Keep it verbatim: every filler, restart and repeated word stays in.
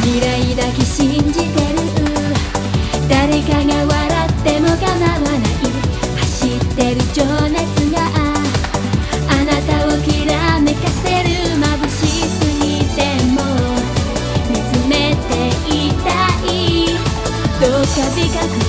未来だけ信じてる。誰かが笑っても構わない走ってる情熱があなたをきらめかせる。眩しすぎても見つめていたい。どうか美覚